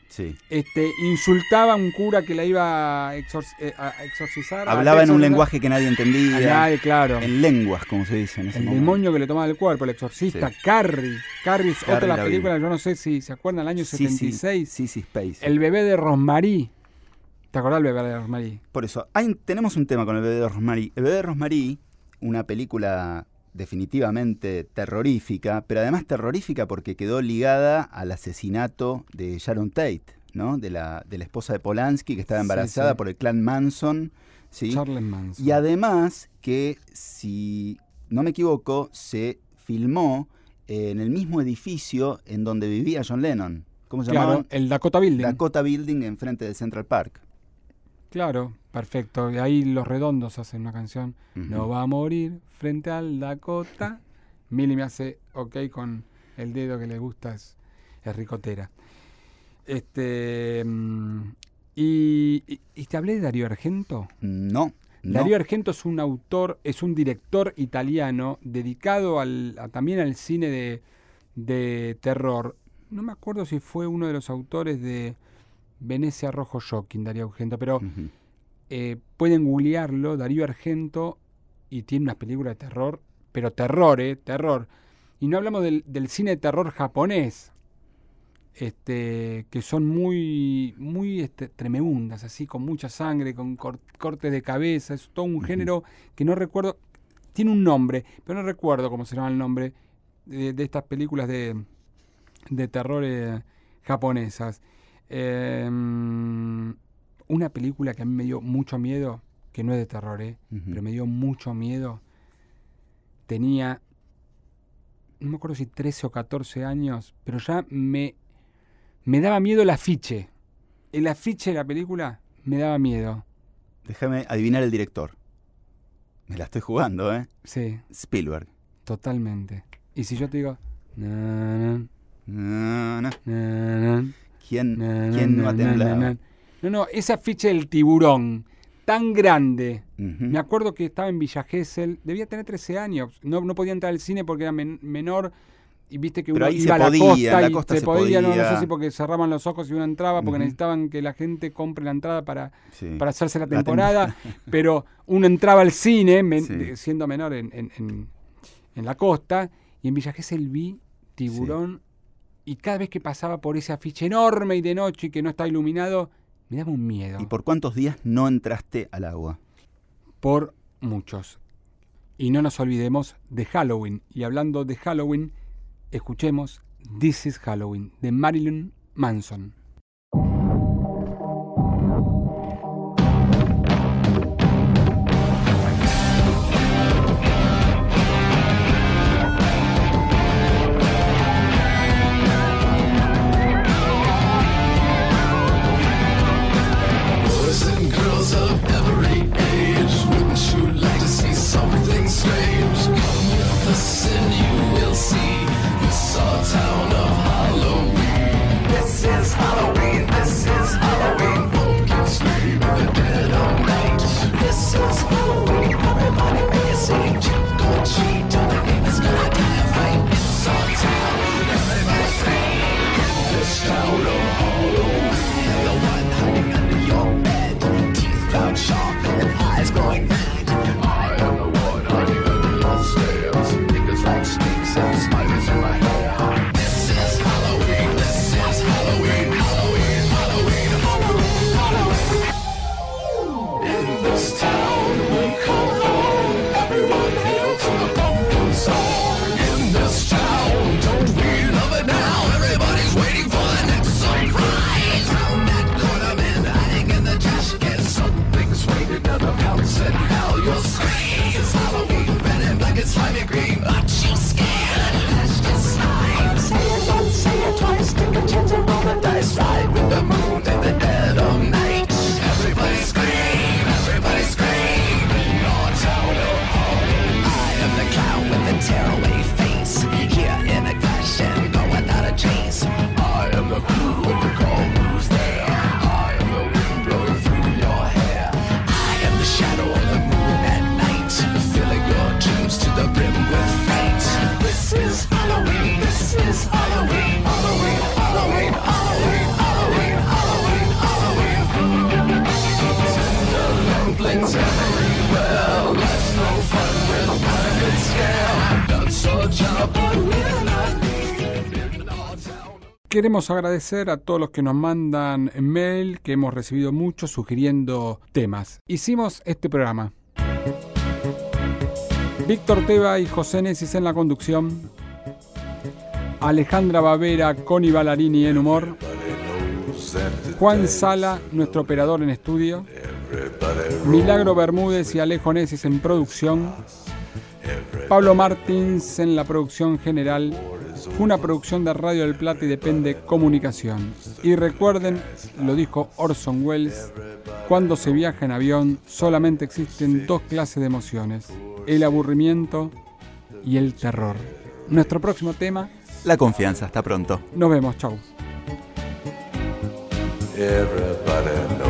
Sí. Este, insultaba a un cura que la iba a, exorc- eh, a exorcizar. Hablaba a en un exorcizar. lenguaje que nadie entendía. A nadie, claro. En lenguas, como se dice en ese El momento. demonio que le tomaba el cuerpo, el exorcista, Sí. Carrie. Carrie es Carrie otra de las la vi. películas, yo no sé si se acuerdan, el año Sí, setenta y seis. Sí, sí, Space. El bebé de Rosemary. ¿Te acordás del bebé de Rosemary? Por eso, hay, tenemos un tema con el bebé de Rosemary. El bebé de Rosemary, una película definitivamente terrorífica, pero además terrorífica porque quedó ligada al asesinato de Sharon Tate, ¿no? De la, de la esposa de Polanski, que estaba embarazada Sí, sí. por el clan Manson. ¿sí? Charles Manson. Y además que, si no me equivoco, se filmó eh, en el mismo edificio en donde vivía John Lennon. ¿Cómo se Claro, llamaba? el Dakota Building. Dakota Building, enfrente de Central Park. Claro, perfecto. Y ahí Los Redondos hacen una canción. Ujú. No va a morir frente al Dakota. Milly me hace ok con el dedo que le gusta, es, es ricotera. Este mm, y, y, y te hablé de Darío Argento. No. no. Darío Argento es un autor, es un director italiano dedicado al, a- también al cine de, de terror. No me acuerdo si fue uno de los autores de Venecia Rojo Shocking, Darío Argento, pero Ujú. eh, pueden googlearlo, Darío Argento, y tiene unas películas de terror, pero terror, ¿eh? Terror. Y no hablamos del, del cine de terror japonés, este, que son muy, muy este, tremeundas, así, con mucha sangre, con cor- cortes de cabeza, es todo un Ujú. género que no recuerdo, tiene un nombre, pero no recuerdo cómo se llama el nombre de, de estas películas de, de terror eh, japonesas. Eh, una película que a mí me dio mucho miedo, que no es de terror, eh, Ujú. pero me dio mucho miedo. Tenía, no me acuerdo si trece o catorce años, pero ya me, me daba miedo el afiche. El afiche de la película me daba miedo. Déjame adivinar el director. Me la estoy jugando, ¿eh? Sí, Spielberg. totalmente. Y si yo te digo... na, No, no. na, na, na, ¿Quién, na, quién na, no ha na, temblado? na, na. No, no, ese afiche del tiburón, tan grande. Ujú. Me acuerdo que estaba en Villa Gesell, debía tener trece años, no, no podía entrar al cine porque era men- menor, y viste que Pero uno ahí iba se a la podía, costa en la y costa se se podía, no, no sé podía. si porque cerraban los ojos y uno entraba, porque Ujú. necesitaban que la gente compre la entrada para, Sí. para hacerse la La temporada, pero uno entraba al cine, men- Sí. de- siendo menor en, en, en- en la costa, y en Villa Gesell vi tiburón, y cada vez que pasaba por ese afiche enorme y de noche y que no estaba iluminado, me daba un miedo. ¿Y por cuántos días no entraste al agua? Por muchos. Y no nos olvidemos de Halloween. Y hablando de Halloween, escuchemos This is Halloween, de Marilyn Manson. Boys and girls of every age, wouldn't you like to see something strange? Come with us and you will see this our town of Halloween. This is Halloween, this is Halloween. Pumpkins scream in the dead of night. This is Halloween, everybody make a scene. Trick or treat, till the game is gonna die a fight. It's our town, everybody scream. In this town of Halloween, the one hiding under your bed, teeth found sharp and eyes glowing red. I am the one hiding under your stairs, fingers like snakes and spiders in my hair. This is Halloween, this is Halloween, Halloween, Halloween, Halloween, Halloween. In this town we call home, everyone hail to the pumpkin song. In this town, don't we love it now? Everybody's waiting for the next surprise. Round that corner, man, hiding in the trash can. Something's waiting to the pounce and hell you'll scream. It's Halloween, red and black and slimy green. Aren't you scared? That's just slime. Say it once, say it twice, take a chance and roll the dice. Ride with the moon in the dead of night. Everybody scream, everybody scream. In our town of Halloween. I am the clown with the tearaway face. Here in a clash and go without a trace. I am the clue when you call who's there. I am the wind blowing through your hair. I am the shadow of the moon at night, filling your dreams to the brim with fright. This is Halloween, this is Halloween, Halloween, Halloween, Halloween, Halloween, Well, that's no fun with a private scale. That's a job, but we're not needed in our town. Queremos agradecer a todos los que nos mandan mail, que hemos recibido muchos sugiriendo temas. Hicimos este programa. Víctor Teba y José Nesis en la conducción. Alejandra Bavera, Connie Ballarini en humor. Juan Sala, nuestro operador en estudio. Milagro Bermúdez y Alejo Nesis en producción. Pablo Martins en la producción general. Fue una producción de Radio del Plata y Depende Comunicación. Y recuerden, lo dijo Orson Welles, cuando se viaja en avión solamente existen dos clases de emociones, el aburrimiento y el terror. Nuestro próximo tema, la confianza. Hasta pronto. Nos vemos, chau. Everybody knows